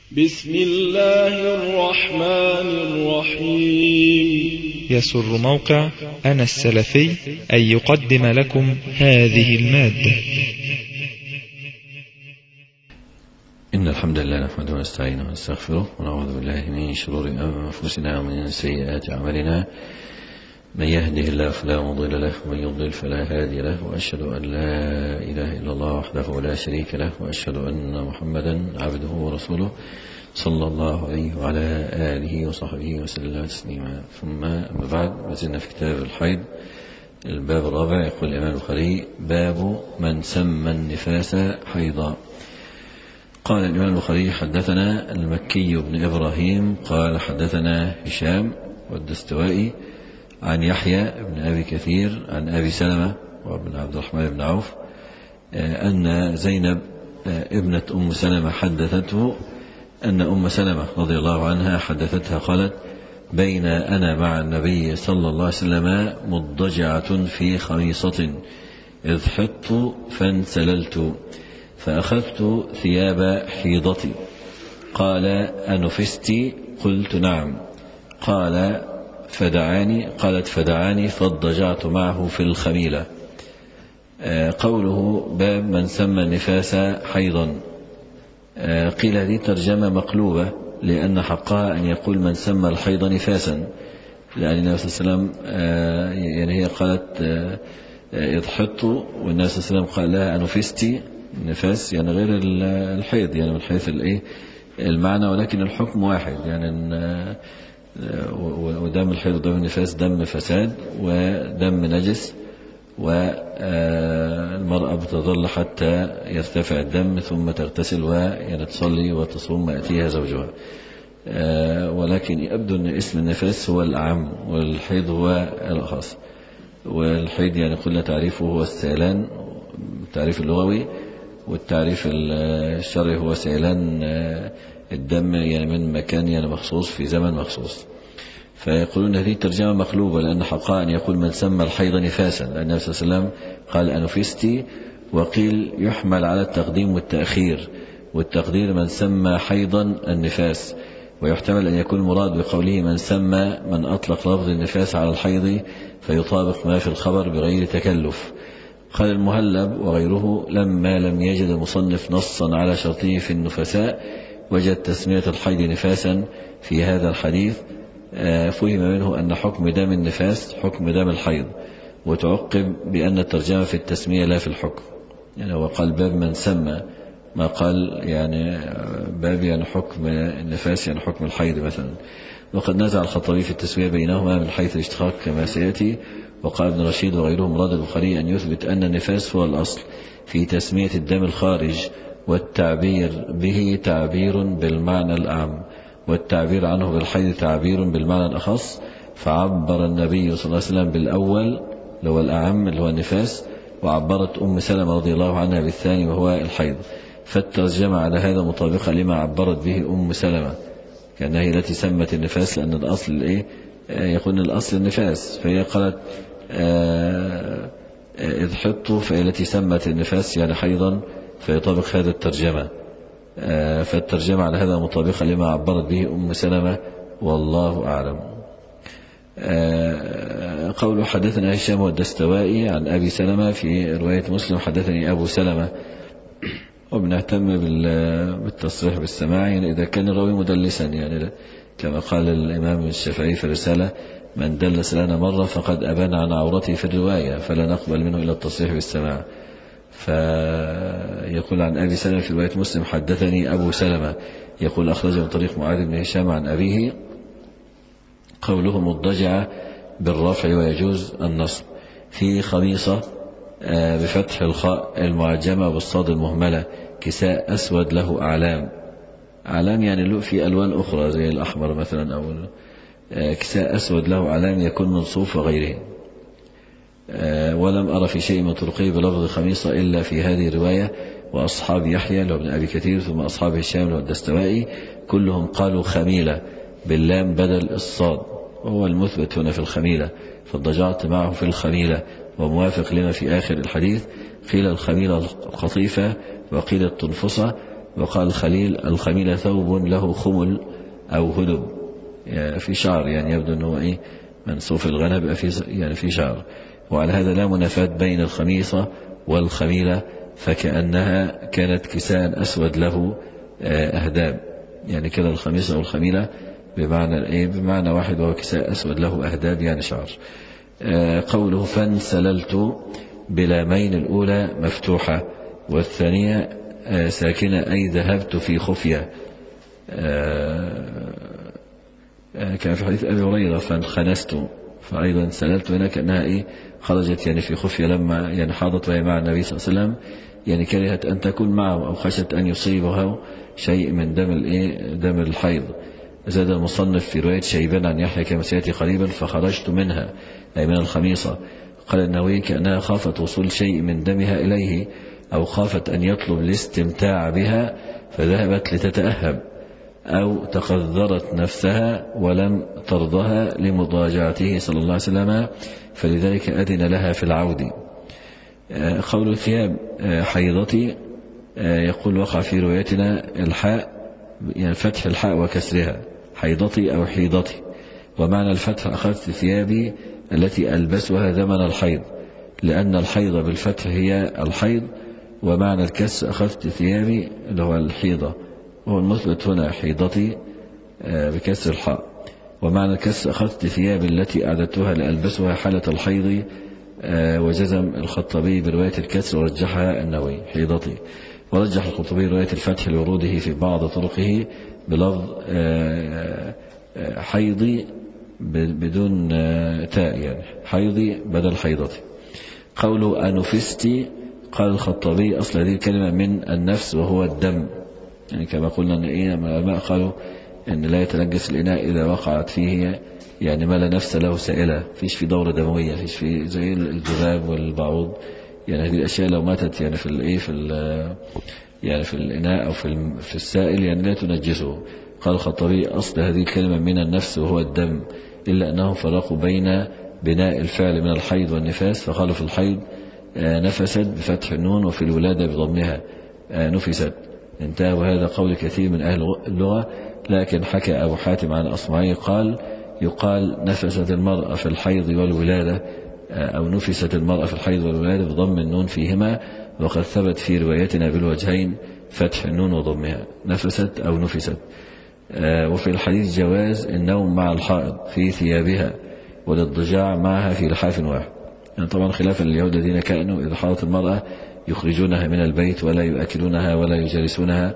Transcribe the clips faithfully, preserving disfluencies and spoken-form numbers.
بسم الله الرحمن الرحيم. يسر موقع أنا السلفي أن يقدم لكم هذه المادة. إن الحمد لله نحمده ونستعينه ونستغفره ونعوذ بالله من شرور أنفسنا ومن سيئات أعمالنا. من يهده الله فلا مضل له ومن يضلل فلا هادي له، وأشهد أن لا إله إلا الله وحده لا شريك له، وأشهد أن محمدا عبده ورسوله صلى الله عليه وعلى آله وصحبه وسلم تسليما. ثم أما بعد، ما زلنا في كتاب الحيض، الباب الرابع. يقول الإمام البخاري: باب من سمى النفاس حيضا. قال الإمام البخاري: حدثنا المكي بن إبراهيم قال حدثنا هشام والدستوائي عن يحيى بن أبي كثير عن أبي سلمة وابن عبد الرحمن بن عوف أن زينب ابنة أم سلمة حدثته أن أم سلمة رضي الله عنها حدثتها قالت: بين أنا مع النبي صلى الله عليه وسلم مضجعة في خميصة إذ حطت فانسللت فأخذت ثياب حيضتي. قال: أنفستي؟ قلت: نعم. قال: فدعاني قالت فدعاني فاضطجعت معه في الخميلة. قوله باب من سمى النفاس حيضا، قيل هذه ترجمة مقلوبة، لأن حقها أن يقول من سمى الحيض نفاسا، لأن النبي صلى الله عليه وسلم يعني هي قالت إذ حط، والنبي صلى الله عليه وسلم قال لها أنفستي. النفاس يعني غير الحيض، يعني من حيث الايه المعنى، ولكن الحكم واحد. يعني ودم الحيض ودم النفاس دم فساد ودم نجس، والمرأة بتظل حتى يرتفع الدم ثم تغتسل ويعني تصلي وتصوم ويأتيها زوجها. ولكن يبدو أن اسم النفاس هو الأعم والحيض هو الأخص. والحيض يعني قلنا تعريفه هو السيلان، التعريف اللغوي، والتعريف الشرعي هو سيلان الدم يعني من مكان يعني مخصوص في زمن مخصوص. فيقولون هذه ترجمة مقلوبة، لأن حقها أن يقول من سمى الحيض نفاسا، لأن النبي صلى الله عليه وسلم قال أنفستي. وقيل يحمل على التقديم والتأخير، والتقدير من سمى حيضا النفاس، ويحتمل أن يكون مراد بقوله من سمى من أطلق لفظ النفاس على الحيض فيطابق ما في الخبر بغير تكلف. قال المهلب وغيره: لما لم يجد المصنف نصا على شرطه في النفساء وجد تسمية الحيض نفاسا في هذا الحديث، فهم منه أن حكم دم النفاس حكم دم الحيض، وتعقب بأن الترجمة في التسمية لا في الحكم. يعني هو قال باب من سمى، ما قال يعني باب يعني حكم النفاس يعني حكم الحيض مثلا. وقد نزع الخطابي في التسوية بينهما من حيث الاشتقاق كما سيأتي. وقال ابن رشيد وغيرهم: مراد البخاري أن يثبت أن النفاس هو الأصل في تسمية الدم الخارج، والتعبير به تعبير بالمعنى الأعم، والتعبير عنه بالحيض تعبير بالمعنى الأخص. فعبر النبي صلى الله عليه وسلم بالأول اللي هو الأعم اللي هو النفاس، وعبرت أم سلمة رضي الله عنها بالثاني وهو الحيض. فالترجمة على هذا مطابقة لما عبرت به أم سلمة، كأنها هي التي سمت النفاس، لأن الأصل الإيه يقول الأصل النفاس، فهي قالت إذ حطوا، فهي التي سمت النفاس يعني حيضا، فيطابق هذا الترجمة. فالترجمة على هذا مطابقة لما عبرت به أم سلمة، والله أعلم. قوله حدثنا هشام والدستوائي عن أبي سلمة، في رواية مسلم حدثني أبو سلمة. وبنهتم بالتصريح بالسماع، يعني إذا كان الراوي مدلسا، يعني كما قال الإمام الشافعي في الرسالة: من دلس لنا مرة فقد أبان عن عورته في الرواية، فلا نقبل منه إلى التصريح بالسماع. فيقول عن أبي سلمة في رواية مسلم حدثني أبو سلمة، يقول أخرجه من طريق معاذ بن هشام عن أبيه. قوله مضجعة بالرفع ويجوز النصب. في خميصة بفتح الخاء المعجمة والصاد المهملة، كساء أسود له أعلام. أعلام يعني له في ألوان أخرى زي الأحمر مثلا، أو كساء أسود له أعلام يكون من صوف وغيره. ولم أرى في شيء من طرقه بلفظ خميصة إلا في هذه الرواية. وأصحاب يحيى اللي هو ابن أبي كثير ثم أصحاب هشام والدستوائي كلهم قالوا خميلة باللام بدل الصاد، وهو المثبت هنا في الخميلة، فاضطجعت معه في الخميلة، وموافق لما في آخر الحديث. قيل الخميلة القطيفة وقيل التنفصة، وقال الخليل الخميل ثوب له خمل أو هدب في شعر، يعني يبدو أنه إيه من صوف الغنم بقى في يعني في شعر. وعلى هذا لا منافاة بين الخميصة والخميلة، فكأنها كانت كساء أسود له أهداب، يعني كلا الخميصة والخميلة بمعنى إيه بمعنى واحد، وهو كساء أسود له أهداب يعني شعر. قوله فانسللت بلامين، الأولى مفتوحة والثانية ساكنة، أي ذهبت في خفية. كان في حديث أبي هريرة فانخنست، فأيضا سللت هنا كأنها إيه خرجت يعني في خفية لما يعني حاضت وهي مع النبي صلى الله عليه وسلم، يعني كرهت أن تكون معه أو خشت أن يصيبها شيء من دم الإيه دم الحيض. زاد المصنف في رواية شيبان عن يحيى كما سيأتي قريبا فخرجت منها، أي من الخميصة. قال النووي كأنها خافت وصول شيء من دمها إليه، أو خافت أن يطلب الاستمتاع بها فذهبت لتتأهب، أو تقذرت نفسها ولم ترضها لمضاجعته صلى الله عليه وسلم فلذلك أذن لها في العود. قول ثياب حيضتي، يقول وقع في روايتنا الحاء يعني فتح الحاء وكسرها، حيضتي أو حيضتي، ومعنى الفتح أخذت ثيابي التي ألبسها زمن الحيض، لأن الحيض بالفتح هي الحيض، ومعنى الكسر أخذت ثيابي اللي هو الحيضة، وهو المثبت هنا حيضتي بكسر الحاء، ومعنى الكسر أخذت ثيابي التي أعددتها لألبسها حالة الحيض. وجزم الخطبي برواية الكسر ورجحها النووي حيضتي، ورجح الخطبي رواية الفتح لوروده في بعض طرقه بلفظ حيضي بدون تاء، يعني حيضي بدل حيضتي. قوله أنفستي، قال الخطبي أصل هذه الكلمة من النفس وهو الدم، يعني كما قلنا أن إيه العلماء قالوا أن لا يتنجس الإناء إذا وقعت فيه يعني ما لا نفس له سائلة، فيش في دورة دموية، فيش في زي الذباب والبعوض، يعني هذه الأشياء لو ماتت يعني في الإيه في يعني في الإناء أو في في السائل يعني لا تنجسه. قال الخطبي أصل هذه الكلمة من النفس وهو الدم، إلا أنهم فرقوا بين بناء الفعل من الحيض والنفاس، فقالوا في الحيض نفست بفتح النون، وفي الولادة بضمها نفست. انتهى. وهذا قول كثير من أهل اللغة، لكن حكى أبو حاتم عن أصمعي قال يقال نفست المرأة في الحيض والولادة، أو نفست المرأة في الحيض والولادة بضم النون فيهما، وقد ثبت في روايتنا بالوجهين فتح النون وضمها نفست أو نفست. وفي الحديث جواز النوم مع الحائض في ثيابها والاضطجاع معها في لحاف واحد، يعني طبعا خلافا لليهود الذين كانوا إذا حاضت المرأة يخرجونها من البيت ولا يؤكلونها ولا يجالسونها،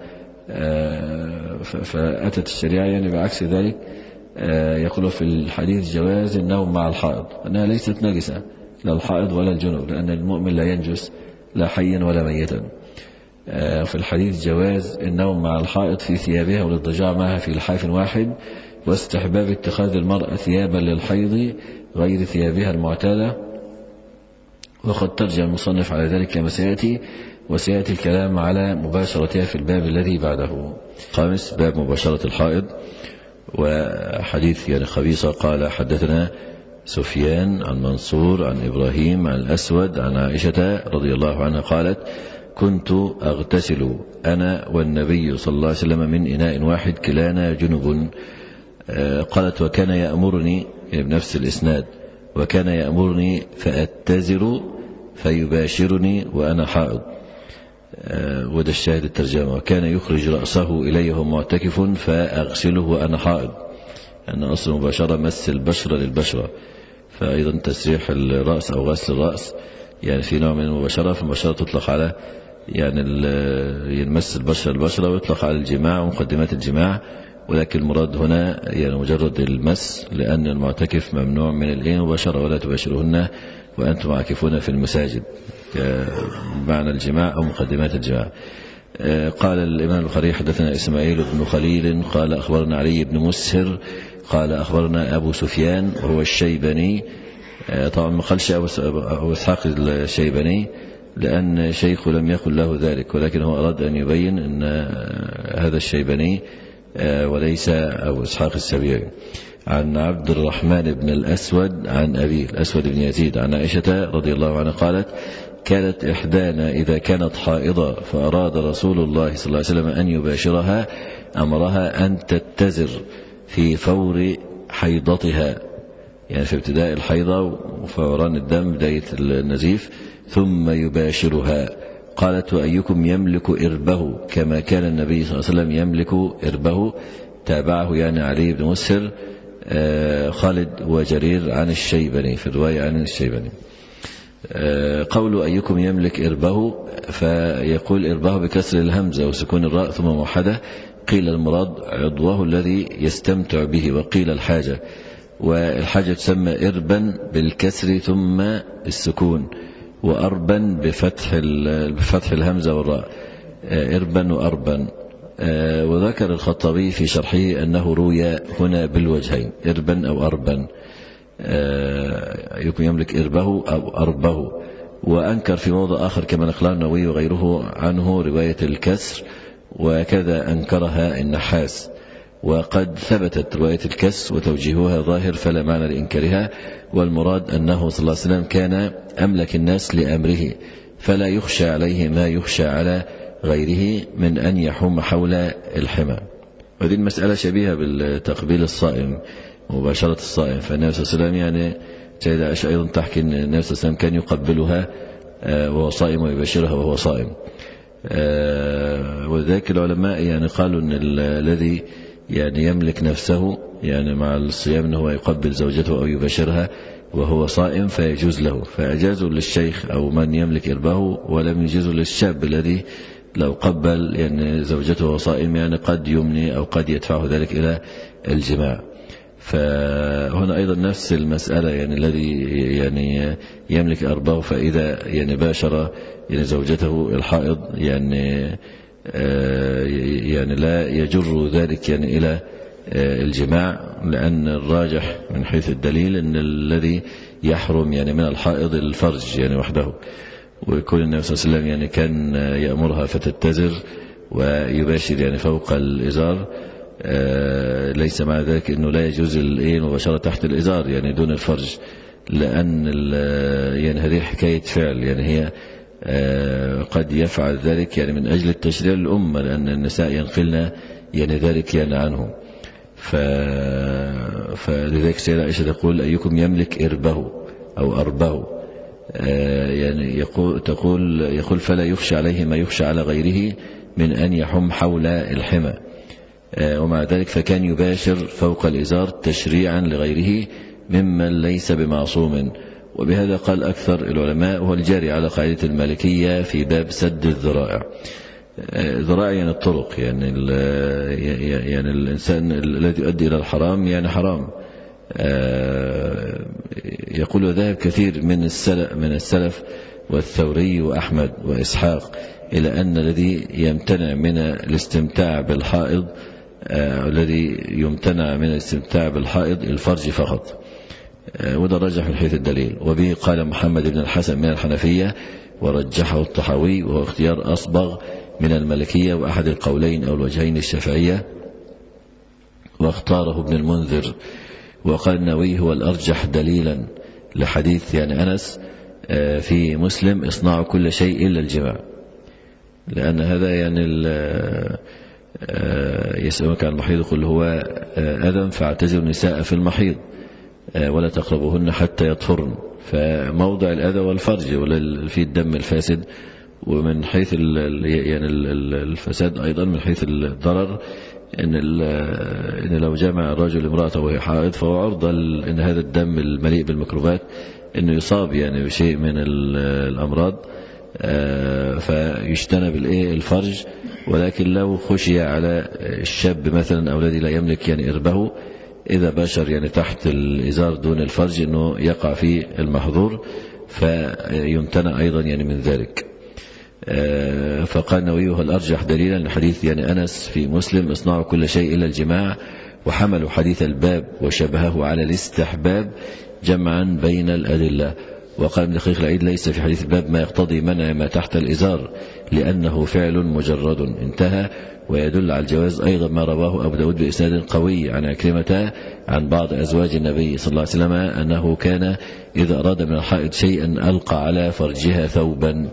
فأتت الشريعة يعني بعكس ذلك. يقول في الحديث جواز النوم مع الحائض، أنها ليست نجسة لا الحائض ولا الجنوب، لأن المؤمن لا ينجس لا حيا ولا ميتا. في الحديث جواز النوم مع الحائض في ثيابها والاضطجاع معها في لحاف واحد، واستحباب اتخاذ المرأة ثيابا للحيض غير ثيابها المعتادة، وقد ترجع المصنف على ذلك كما سيأتي، وسيأتي الكلام على مباشرتها في الباب الذي بعده. خامس، باب مباشرة الحائض. وحديث يعني خبيصة قال حدثنا سفيان عن منصور عن إبراهيم عن الأسود عن عائشة رضي الله عنها قالت كنت أغتسل أنا والنبي صلى الله عليه وسلم من إناء واحد كلانا جنب. قالت وكان يأمرني يعني بنفس الإسناد وكان يأمرني فأتزر فيباشرني وأنا حائض، وده الشاهد الترجمة. وكان يخرج رأسه إلي وهو معتكف فأغسله وأنا حائض، أن أصل مباشرة مس البشرة للبشرة، فأيضا تسريح الرأس أو غسل الرأس يعني في نوع من المباشرة. فالمباشرة تطلق على يعني يمس البشرة للبشرة، ويطلق على الجماع ومقدمات الجماع، ولكن المراد هنا يعني مجرد المس، لأن المعتكف ممنوع من الإيه مباشرة ولا تباشرهن وأنتم عاكفون في المساجد بمعنى الجماع أو مقدمات الجماع. قال الإمام البخاري حدثنا إسماعيل بن خليل قال أخبرنا علي بن مسهر قال أخبرنا أبو سفيان وهو الشيباني. طبعا ما قالش أبو إسحاق الشيباني لأن شيخه لم يقل له ذلك، ولكن هو أراد أن يبين أن هذا الشيباني وليس أبو إسحاق السبيعي. عن عبد الرحمن بن الأسود عن أبي الأسود بن يزيد عن عائشة رضي الله عنها قالت كانت إحدانا إذا كانت حائضة فأراد رسول الله صلى الله عليه وسلم أن يباشرها أمرها أن تتزر في فور حيضتها، يعني في ابتداء الحيضة وفوران الدم بداية النزيف، ثم يباشرها. قالت: وأيكم يملك إربه كما كان النبي صلى الله عليه وسلم يملك إربه. تابعه يعني علي بن مسهر خالد وجرير عن الشيباني في الرواية عن الشيباني. قول أيكم يملك إربه، فيقول إربه بكسر الهمزة وسكون الراء ثم موحدة. قيل المراد عضوه الذي يستمتع به، وقيل الحاجة، والحاجة تسمى إربا بالكسر ثم السكون، وأربا بفتح بفتح الهمزة والراء، إربا وأربا. وذكر الخطابي في شرحه أنه روي هنا بالوجهين، إربا أو أربا، يكون يملك إربه أو أربه. وأنكر في موضع آخر كما نقله النووي وغيره عنه رواية الكسر، وكذا أنكرها النحاس. وقد ثبتت رواية الكسر وتوجيهها ظاهر فلا معنى لإنكارها، والمراد أنه صلى الله عليه وسلم كان أملك الناس لأمره، فلا يخشى عليه ما يخشى على غيره من أن يحوم حول الحمى. وهذه المسألة شبيهة بالتقبيل الصائم ومباشرة الصائم، فالنبي صلى الله عليه وسلم يعني سيدة عائشة أيضا تحكي أن النبي صلى الله عليه وسلم كان يقبلها وهو صائم ويباشرها وهو صائم. وذلك العلماء يعني قالوا أن الذي يعني يملك نفسه يعني مع الصيام أنه يقبل زوجته أو يباشرها وهو صائم فيجوز له، فأجازوا للشيخ أو من يملك إربه، ولم يجوزوا للشاب الذي لو قبل يعني زوجته وهو صائم يعني قد يمني أو قد يدفعه ذلك إلى الجماع. فهنا أيضا نفس المسألة، يعني الذي يعني يملك أربه فإذا يعني باشر يعني زوجته الحائض يعني يعني لا يجر ذلك يعني إلى الجماع، لأن الراجح من حيث الدليل أن الذي يحرم يعني من الحائض الفرج يعني وحده. ويكون النبي صلى الله عليه وسلم يعني كان يأمرها فتتزر ويباشر يعني فوق الإزار، ليس مع ذلك أنه لا يجوز المباشرة تحت الإزار يعني دون الفرج، لأن يعني هذه حكاية فعل، يعني هي قد يفعل ذلك يعني من أجل التشريع للأمة، لأن النساء ينقلن يعني ذلك يعني عنه. ف... فلذلك سيدة عائشة تقول أيكم يملك إربه أو أربه، يعني يقول تقول يقول فلا يخشى عليه ما يخشى على غيره من أن يحم حول الحمى. ومع ذلك فكان يباشر فوق الإزار تشريعا لغيره ممن ليس بمعصوم. وبهذا قال أكثر العلماء، وهو الجاري على قاعدة المالكية في باب سد الذرائع. ذرائع يعني الطرق، يعني يعني الإنسان الذي يؤدي إلى الحرام يعني حرام. يقول وذهب كثير من السلف من السلف والثوري وأحمد وإسحاق إلى أن الذي يمتنع من الاستمتاع بالحائض الذي يمتنع من الاستمتاع بالحائض الفرج فقط، وده رجح من حيث الدليل. وبه قال محمد بن الحسن من الحنفية ورجحه الطحاوي، وهو اختيار أصبغ من المالكية وأحد القولين أو الوجهين الشافعية، واختاره ابن المنذر. وقال النووي هو الأرجح دليلا لحديث يعني أنس في مسلم اصنعوا كل شيء إلا الجماع، لأن هذا يعني يسألونك عن المحيض قل هو أذى فاعتزلوا النساء في المحيض ولا تقربوهن حتى يطهرن، فموضع الأذى والفرج ولا في الدم الفاسد. ومن حيث يعني الفساد أيضا من حيث الضرر، إن, إن لو جمع الرجل امرأته وهي حائض فهو عرضة إن هذا الدم المليء بالميكروبات إنه يصاب يعني بشيء من الأمراض، فيجتنب الفرج. ولكن لو خشي على الشاب مثلا أو الذي لا يملك يعني إربه، إذا باشر يعني تحت الإزار دون الفرج إنه يقع في المحظور، فيمتنع أيضا يعني من ذلك. فقال النووي الأرجح دليلا لحديث يعني أنس في مسلم اصنعوا كل شيء إلا الجماع، وحملوا حديث الباب وشبهه على الاستحباب جمعا بين الأدلة. وقال ابن دقيق العيد ليس في حديث الباب ما يقتضي منع ما تحت الإزار لأنه فعل مجرد انتهى. ويدل على الجواز أيضا ما رواه أبو داود بإسناد قوي عن عكرمة عن بعض أزواج النبي صلى الله عليه وسلم أنه كان إذا أراد من الحائض شيئا ألقى على فرجها ثوبا،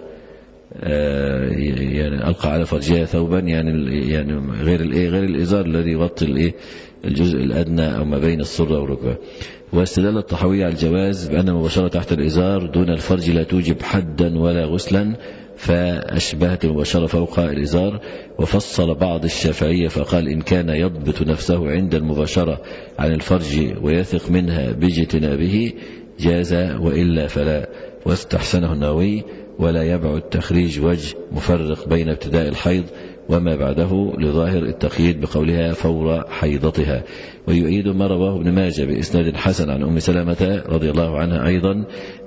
يعني ألقى على فرجها ثوبا يعني يعني غير الإيه غير الإزار الذي يغطي الإيه الجزء الأدنى أو ما بين السرة والركبة. واستدل الطحاوي على الجواز بأن المباشرة تحت الإزار دون الفرج لا توجب حدا ولا غسلا، فأشبهت المباشرة فوق الإزار. وفصل بعض الشافعية فقال إن كان يضبط نفسه عند المباشرة عن الفرج ويثق منها باجتنابه جاز وإلا فلا. واستحسنه النووي ولا يبعد تخريج وجه مفرق بين ابتداء الحيض وما بعده لظاهر التقييد بقولها فور حيضتها. ويؤيد ما رواه ابن ماجه بإسناد حسن عن أم سلمة رضي الله عنها أيضا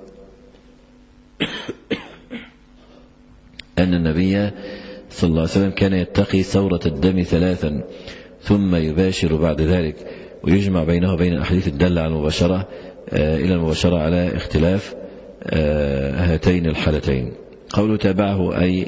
أن النبي صلى الله عليه وسلم كان يتقي ثورة الدم ثلاثا ثم يباشر بعد ذلك. ويجمع بينه وبين الأحاديث الدالة على المباشرة إلى المباشرة على اختلاف هاتين الحالتين. قوله تابعه أي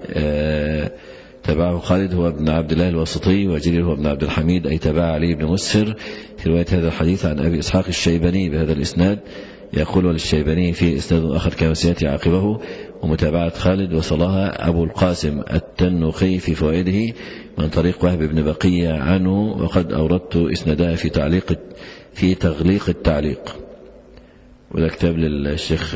تابعه خالد هو ابن عبد الله الواسطي وجرير هو ابن عبد الحميد أي تابع علي بن مسهر في رواية هذا الحديث عن أبي إسحاق الشيباني بهذا الإسناد. يقول للشيباني في إسناد آخر كما سيأتي عاقبه. ومتابعة خالد وصلها أبو القاسم التنوخي في فوائده من طريق وهب بن بقية عنه، وقد أوردت إسنادها في تعليق في تغليق التعليق. وده كتاب للشيخ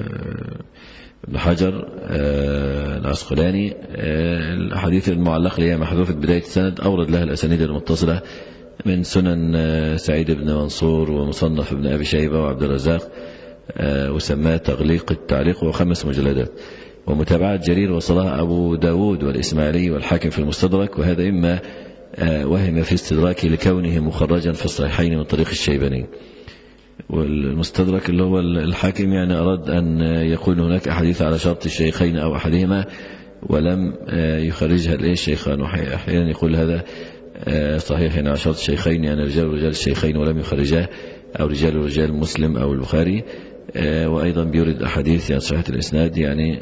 ابن حجر العسقلاني. الأحاديث المعلقة اللي هي محذوفة بداية السند أورد لها الأسانيد المتصلة من سنن سعيد بن منصور ومصنف ابن أبي شيبة وعبد الرزاق، وسماه تغليق التعليق وخمس مجلدات. ومتابعة جرير وصلها أبو داود والإسماعيلي والحاكم في المستدرك، وهذا إما وهم في استدراكه لكونه مخرجا في الصحيحين من طريق الشيباني. والمستدرك اللي هو الحاكم يعني أراد أن يقول هناك أحاديث على شرط الشيخين أو أحدهما ولم يخرجها الإيه الشيخان، وأحيانا يقول هذا صحيح يعني على شرط الشيخين يعني رجال رجال الشيخين ولم يخرجاه، أو رجال رجال مسلم أو البخاري. وأيضا بيورد أحاديث يعني صحيحة الإسناد يعني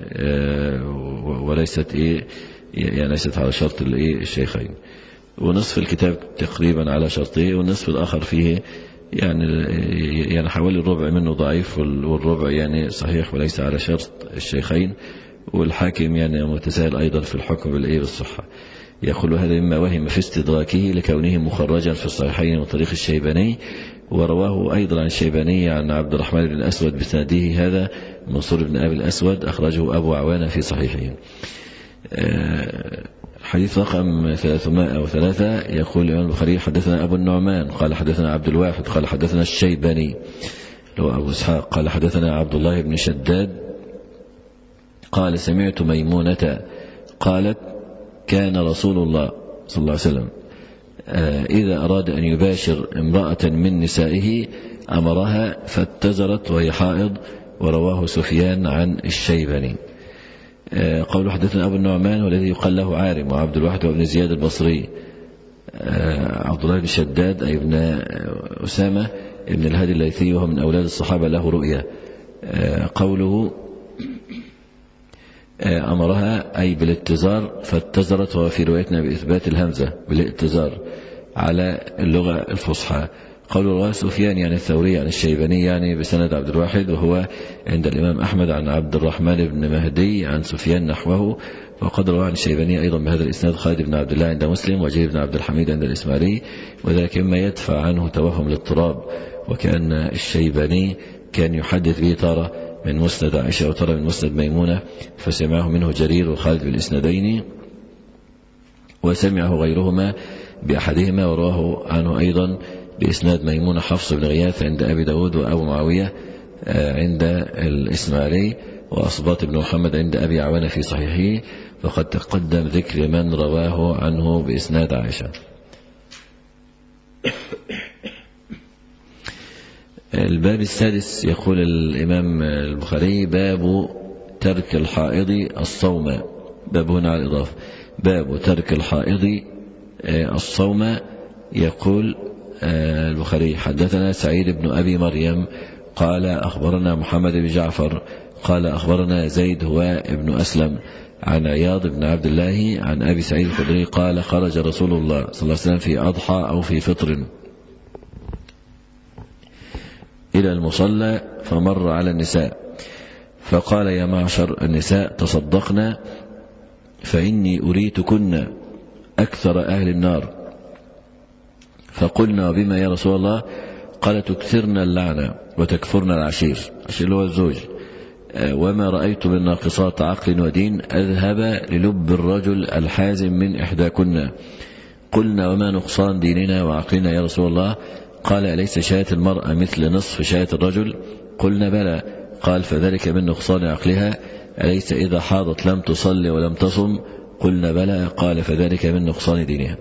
وليست إيه يعني ليست على شرط الإيه الشيخين. ونصف الكتاب تقريبا على شرطه، والنصف الآخر فيه يعني يعني حوالي الربع منه ضعيف والربع يعني صحيح وليس على شرط الشيخين. والحاكم يعني متساهل أيضا في الحكم بالإيه بالصحة. يقول هذا مما وهم في استدراكه لكونه مخرجا في الصحيحين من طريق الشيباني. ورواه أيضا عن الشيباني عن عبد الرحمن بن الأسود بسنده هذا منصور بن أبي الأسود أخرجه أبو عوانة في صحيحه. حديث رقم ثلاثمائة وثلاثة يقول الإمام البخاري حدثنا أبو النعمان قال حدثنا عبد الواحد قال حدثنا الشيباني لو أبو إسحاق قال حدثنا عبد الله بن شداد قال سمعت ميمونة قالت كان رسول الله صلى الله عليه وسلم إذا أراد أن يباشر امرأة من نسائه أمرها فاتزرت وهي حائض. ورواه سفيان عن الشيباني. قول حدثنا أبو النعمان والذي يقال له عارم وعبد الواحد وابن زياد البصري. عبد الله بن شداد أي ابن أسامة ابن الهادي الليثي وهو من أولاد الصحابة له رؤية. قوله أمرها أي بالاتزار فاتزرت، وفي روايتنا بإثبات الهمزة بالاتزار على اللغة الفصحى. قول رواه سفيان يعني الثوري عن الشيباني يعني بسند عبد الواحد، وهو عند الإمام أحمد عن عبد الرحمن بن مهدي عن سفيان نحوه. وقد رواه عن الشيباني أيضا بهذا الإسناد خالد بن عبد الله عند مسلم وجرير بن عبد الحميد عند الإسماعيلي، وذلك مما يدفع عنه توهم الاضطراب. وكأن الشيباني كان يحدث به تارة من مسند عائشة وترى من مسند ميمونة، فسمعه منه جرير وخالد بالإسنادين، وسمعه غيرهما بأحدهما، ورواه عنه أيضا بإسناد ميمونة حفص بن غياث عند أبي داود وأبو معاوية عند الإسماعيلي، وأصباط بن محمد عند أبي عوانة في صحيحه. فقد تقدم ذكر من رواه عنه بإسناد عائشة. الباب السادس يقول الإمام البخاري باب ترك الحائض الصوم. باب هنا على الإضافة باب ترك الحائض الصوم. يقول البخاري حدثنا سعيد بن أبي مريم قال أخبرنا محمد بن جعفر قال أخبرنا زيد هو ابن أسلم عن عياض بن عبد الله عن أبي سعيد الخدري قال خرج رسول الله صلى الله عليه وسلم في أضحى أو في فطر إلى المصلى فمر على النساء فقال يا معشر النساء تصدقنا فإني أريتكن أكثر أهل النار. فقلنا بما يا رسول الله؟ قال تكثرن اللعنة وتكفرن العشير، عشير هو الزوج، وما رأيت من ناقصات عقل ودين أذهب للب الرجل الحازم من إحداكن. قلنا وما نقصان ديننا وعقلنا يا رسول الله؟ قال أليس شاة المرأة مثل نصف شاة الرجل؟ قلنا بلى. قال فذلك من نقصان عقلها. أليس إذا حاضت لم تصلي ولم تصم؟ قلنا بلى. قال فذلك من نقصان دينها.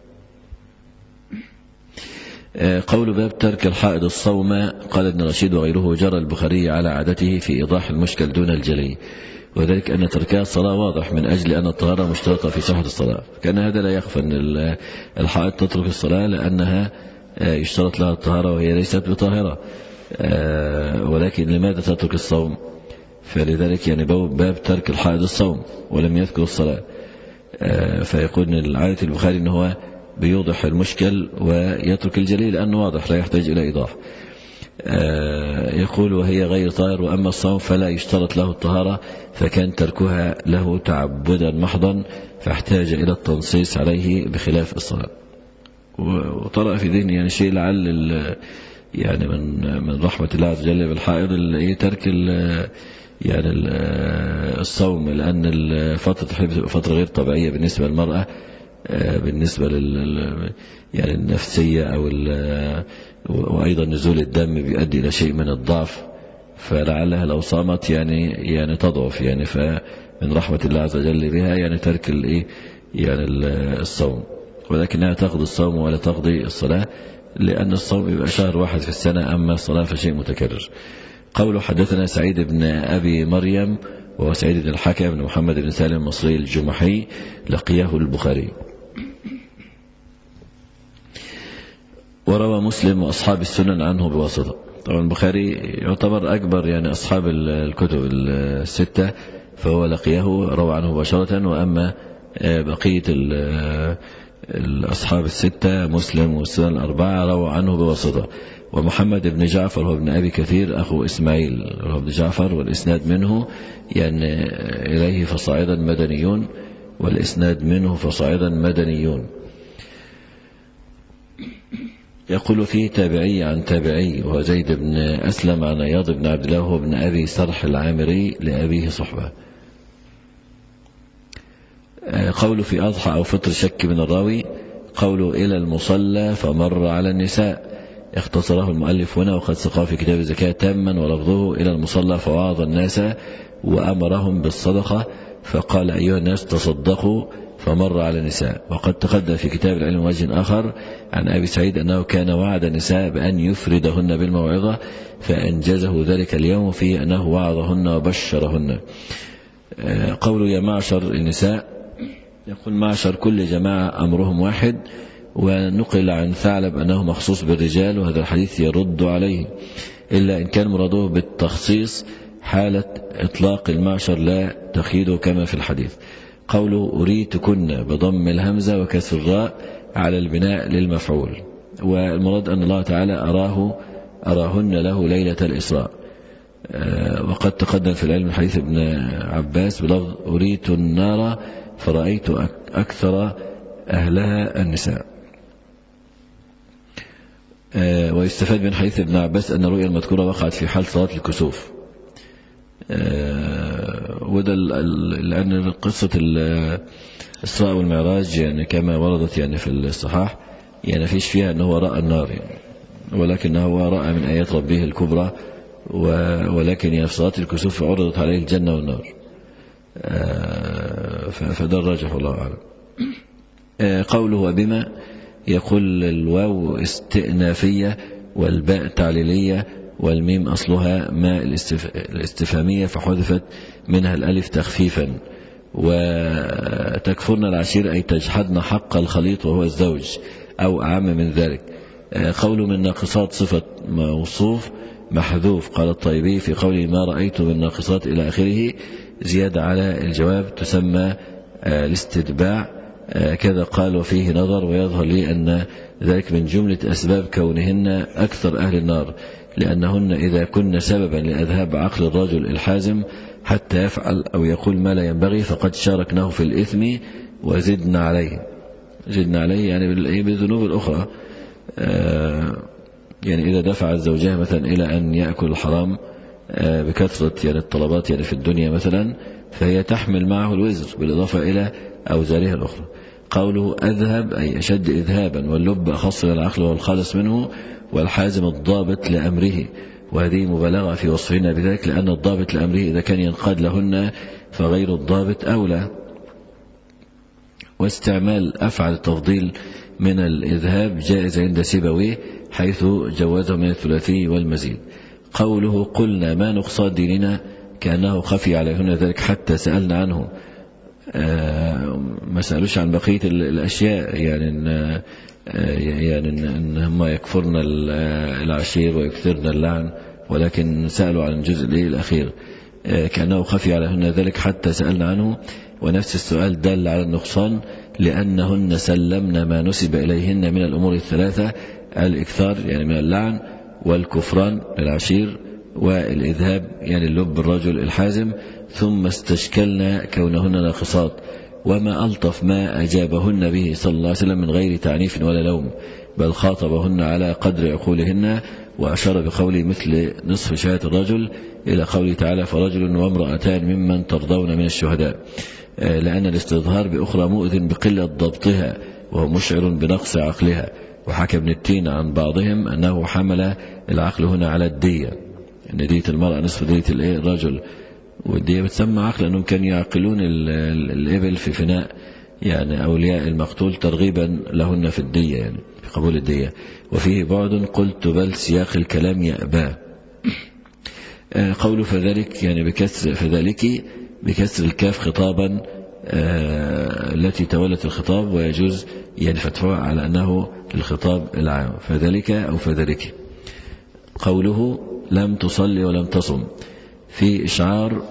قول باب ترك الحائض الصوم. قال ابن رشيد وغيره جرى البخاري على عادته في إيضاح المشكل دون الجلي، وذلك أن تركها الصلاة واضح من أجل أن الطهارة مشترطة في صحة الصلاة، كان هذا لا يخفى أن الحائض تترك الصلاة لأنها يشترط لها الطهارة وهي ليست بطاهرة، ولكن لماذا تترك الصوم؟ فلذلك يعني باب ترك الحائض الصوم ولم يذكر الصلاة، فيقول أن عادة البخاري أنه بيوضح المشكل ويترك الجليل لأنه واضح لا يحتاج إلى إيضاح. يقول وهي غير طاهر، وأما الصوم فلا يشترط له الطهارة، فكان تركها له تعبدا محضا فاحتاج إلى التنصيص عليه بخلاف الصلاة. وطرأ في ذهني يعني شيء لعل يعني من من رحمة الله عز وجل بالحائض ترك يعني الصوم، لأن الفترة فترة غير طبيعية بالنسبة للمرأة، بالنسبة لل يعني النفسية أو وأيضا نزول الدم بيؤدي إلى شيء من الضعف، فلعلها لو صامت يعني يعني تضعف، يعني فمن رحمة الله عز وجل بها يعني ترك الإيه يعني الصوم، ولكنها تقضي الصوم ولا تقضي الصلاة، لأن الصوم يبقى شهر واحد في السنة، أما الصلاة فشيء متكرر. قوله حدثنا سعيد بن أبي مريم وهو سعيد بن الحكم بن محمد بن سالم المصري الجمحي لقيه البخاري. وروى مسلم وأصحاب السنن عنه بواسطة. طبعا البخاري يعتبر أكبر يعني أصحاب الكتب الستة، فهو لقيه روى عنه مباشرة، وأما بقية الأصحاب الستة مسلم والسنن الأربعة روى عنه بواسطة. ومحمد بن جعفر هو ابن أبي كثير أخو إسماعيل هو ابن جعفر، والإسناد منه يعني إليه فصاعدا مدنيون، والإسناد منه فصاعدا مدنيون. يقول فيه تابعي عن تابعي وهو زيد بن أسلم عن عياض بن عبد الله وهو ابن أبي سرح العامري لأبيه صحبة. قوله في أضحى أو فطر شك من الراوي. قوله إلى المصلى فمر على النساء اختصره المؤلف هنا، وقد سقاه في كتاب الزكاة تاما، ولفظه إلى المصلى فوعظ الناس وأمرهم بالصدقة فقال أيها الناس تصدقوا فمر على النساء. وقد تقدم في كتاب العلم وجه آخر عن أبي سعيد أنه كان وعد النساء بأن يفردهن بالموعظة فأنجزه ذلك اليوم فيه أنه وعظهن وبشرهن. قوله يا معشر النساء، يقول معشر كل جماعة أمرهم واحد، ونقل عن ثعلب أنه مخصوص بالرجال، وهذا الحديث يرد عليه، إلا إن كان مراده بالتخصيص حالة إطلاق المعشر لا تخيده كما في الحديث. قوله أريتكن بضم الهمزة وكسر الراء على البناء للمفعول، والمراد أن الله تعالى أراه أراهن له ليلة الإسراء. وقد تقدم في العلم حديث ابن عباس بلفظ أريت النار فرأيت أكثر أهلها النساء. ويستفاد من حديث ابن عباس أن الرؤيا المذكورة وقعت في حال صلاة الكسوف، وده لأن قصة الإسراء والمعراج يعني كما وردت يعني في الصحاح يعني فيش فيها أنه رأى النار يعني، ولكنه هو رأى من آيات ربه الكبرى، ولكن يعني في صلاة الكسوف عرضت عليه الجنة والنار، فده الراجح والله أعلم. قوله وبما، يقول الواو استئنافية والباء تعليلية والميم أصلها ما الاستفهامية فحذفت منها الألف تخفيفا. وتكفرن العشير أي تجحدن حق الخليط وهو الزوج أو أعم من ذلك. قوله من ناقصات صفة موصوف محذوف. قال الطيبي في قوله ما رأيت من ناقصات إلى آخره زيادة على الجواب تسمى الاستتباع. كذا قال وفيه نظر، ويظهر لي أن ذلك من جملة أسباب كونهن أكثر أهل النار، لأنهن إذا كن سببا لأذهاب عقل الرجل الحازم حتى يفعل أو يقول ما لا ينبغي فقد شاركناه في الإثم وزدنا عليه. زدنا عليه يعني بالذنوب الأخرى. يعني إذا دفع الزوجة مثلا إلى أن يأكل الحرام بكثرة يعني الطلبات يعني في الدنيا مثلا، فهي تحمل معه الوزر بالإضافة إلى أوزارها الأخرى. قوله أذهب أي أشد إذهابا، واللب أخص العقل والخالص منه، والحازم الضابط لأمره، وهذه مبالغة في وصفنا بذلك، لأن الضابط لأمره إذا كان ينقاد لهن فغير الضابط أولى. واستعمال أفعل التفضيل من الإذهاب جائز عند سيبويه حيث جوازه من الثلاثي والمزيد. قوله قلنا ما نقصان ديننا كأنه خفي عليهن ذلك حتى سألنا عنه. آه ما سألوش عن بقية الأشياء، يعني إن, آه يعني إن هم يكفرن العشير ويكثرن اللعن، ولكن سألوا عن الجزء الأخير. آه كأنه خفي عليهن ذلك حتى سألنا عنه، ونفس السؤال دل على النقصان لأنهن سلمن ما نسب إليهن من الأمور الثلاثة: الإكثار يعني من اللعن، والكفران للعشير، والإذهاب يعني اللب الرجل الحازم، ثم استشكلنا كونهن ناقصات. وما ألطف ما أجابهن به صلى الله عليه وسلم من غير تعنيف ولا لوم، بل خاطبهن على قدر عقولهن، وأشار بقوله مثل نصف شهادة الرجل إلى قوله تعالى فرجل وامرأتان ممن ترضون من الشهداء، لأن الاستظهار بأخرى مؤذن بقلة ضبطها وهو مشعر بنقص عقلها. وحكى ابن التين عن بعضهم أنه حمل العقل هنا على الدية، أن دية المرأة نصف دية الرجل، والدية بتسمى عقل أنهم كانوا يعقلون الإبل في فناء يعني أولياء المقتول ترغيبا لهن في الدية، يعني في قبول الدية. وفيه بعد قلت بل سياق الكلام يأباه. قوله فذلك يعني بكسر فذلك بكسر الكاف خطابا التي تولت الخطاب، ويجوز يعني فتحها على أنه الخطاب العام، فذلك أو فذلك. قوله لم تصلي ولم تصم في إشعار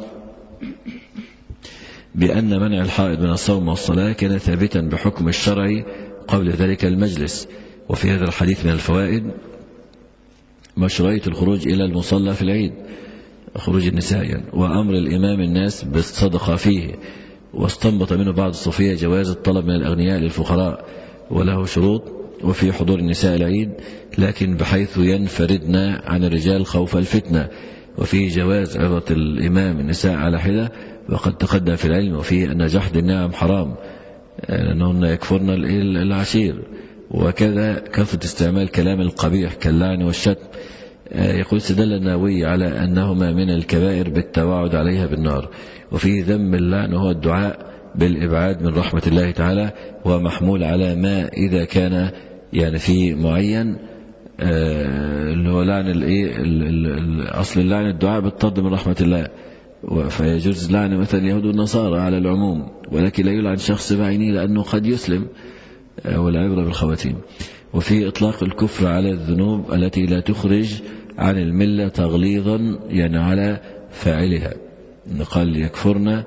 بأن منع الحائض من الصوم والصلاة كان ثابتا بحكم الشرع قبل ذلك المجلس. وفي هذا الحديث من الفوائد مشروعية الخروج إلى المصلى في العيد، خروج النساء يعني، وأمر الإمام الناس بالصدقة فيه. واستنبط منه بعض الصوفية جواز الطلب من الأغنياء للفقراء، وله شروط وفي حضور النساء العيد لكن بحيث ينفردن عن الرجال خوف الفتنة. وفيه جواز عظة الإمام النساء على حدة، وقد تقدم في العلم. وفيه أن جحد النعم حرام لأنهن يكفرن العشير. وكذا كثرة استعمال كلام القبيح كاللعن والشتم. يقول استدل النووي على أنهما من الكبائر بالتوعد عليها بالنار. وفيه ذم اللعن وهو الدعاء بالإبعاد من رحمة الله تعالى، ومحمول على ما إذا كان يعني في معين اللي هو لعن الايه اصل اللعن الدعاء بالطرد من رحمة الله، فيجوز لعن مثلا اليهود والنصارى على العموم، ولكن لا يلعن شخص بعينه لأنه قد يسلم، والعبرة بالخواتيم. وفي إطلاق الكفر على الذنوب التي لا تخرج عن الملة تغليظا يعني على فاعلها. قال يكفرنا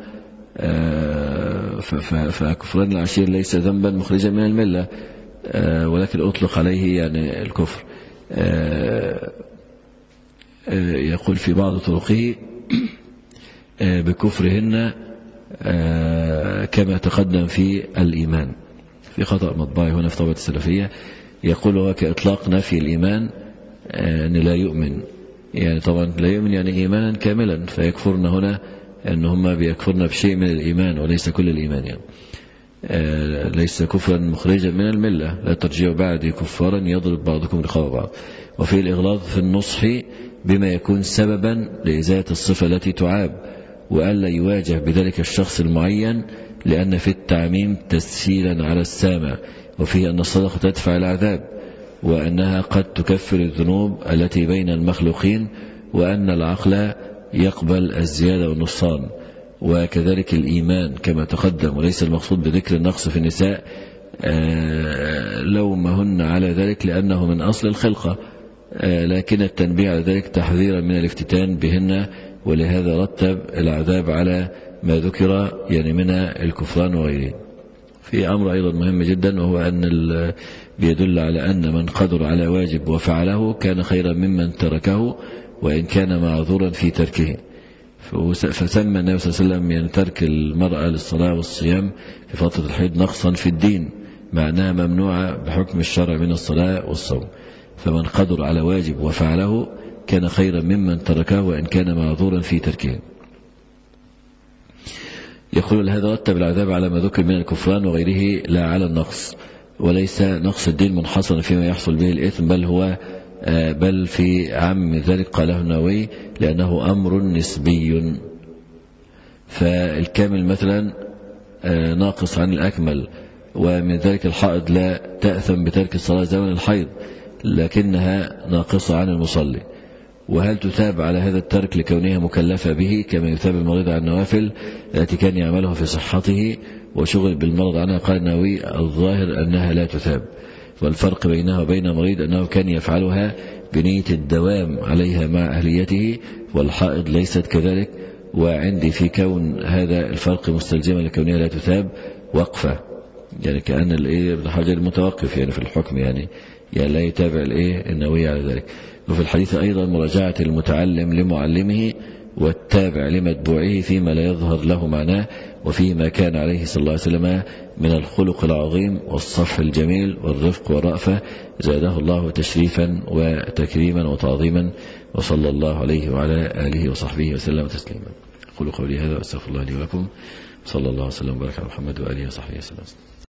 فكفران العشير ليس ذنبا مخرجا من الملة، ولكن أطلق عليه يعني الكفر. يقول في بعض طرقه بكفرهن كما تقدم في الإيمان. في خطأ مطبعي هنا في طبعة السلفية يقول هو كإطلاق نفي الإيمان أن لا يؤمن، يعني طبعا لا يؤمن يعني إيمانا كاملا، فيكفرن هنا أن هم بيكفرن بشيء من الإيمان وليس كل الإيمان، يعني ليس كفرا مخرجا من الملة. لا ترجعوا بعد كفارا يضرب بعضكم رقاب بعض. وفي الإغلاظ في النصح بما يكون سببا لإزالة الصفة التي تعاب، وألا يواجه بذلك الشخص المعين، لأن في التعميم تسهيلا على السامع. وفيه أن الصدقة تدفع العذاب، وأنها قد تكفر الذنوب التي بين المخلوقين، وأن العقل يقبل الزيادة والنقصان. وكذلك الإيمان كما تقدم، وليس المقصود بذكر النقص في النساء لومهن على ذلك لأنه من أصل الخلقة، لكن التنبيه على ذلك تحذيرا من الافتتان بهن، ولهذا رتب العذاب على ما ذكر يعني من الكفران وغيره. في أمر أيضا مهم جدا، وهو أن بيدل على أن من قدر على واجب وفعله كان خيرا ممن تركه وإن كان معذورا في تركه. فسمى النبي صلى الله عليه وسلم يعني ترك المرأة للصلاة والصيام في فترة الحيض نقصا في الدين، معناها ممنوعة بحكم الشرع من الصلاة والصوم. فمن قدر على واجب وفعله كان خيرا ممن تركه وإن كان معذورا في تركه. يقول هذا رتب العذاب على ما ذكر من الكفران وغيره لا على النقص، وليس نقص الدين منحصرا فيما يحصل به الإثم، بل هو بل في عام ذلك قاله النووي لأنه أمر نسبي. فالكامل مثلا ناقص عن الأكمل، ومن ذلك الحائض لا تأثم بترك الصلاة زمن الحيض لكنها ناقصة عن المصلي. وهل تثاب على هذا الترك لكونها مكلفة به كما يثاب المريض عن النوافل التي كان يعملها في صحته وشغل بالمرض عنها؟ قال النووي الظاهر أنها لا تثاب، والفرق بينها وبين المريض أنه كان يفعلها بنية الدوام عليها مع أهليته، والحائض ليست كذلك. وعندي في كون هذا الفرق مستلزما لكونها لا تثاب وقفة، يعني كأن الإيه ابن حجر متوقف يعني في الحكم، يعني يعني لا يتابع الإيه النووي على ذلك. وفي الحديث أيضا مراجعة المتعلم لمعلمه والتابع لمتبوعه فيما لا يظهر له معناه، وفيما كان عليه صلى الله عليه وسلم من الخلق العظيم والصف الجميل والرفق والرأفة، زاده الله تشريفا وتكريما وتعظيما، وصلى الله عليه وعلى آله وصحبه وسلم تسليما. أقول قولي هذا وأستغفر الله لي ولكم، صلى الله وسلم وبارك على محمد وآله وصحبه وسلم.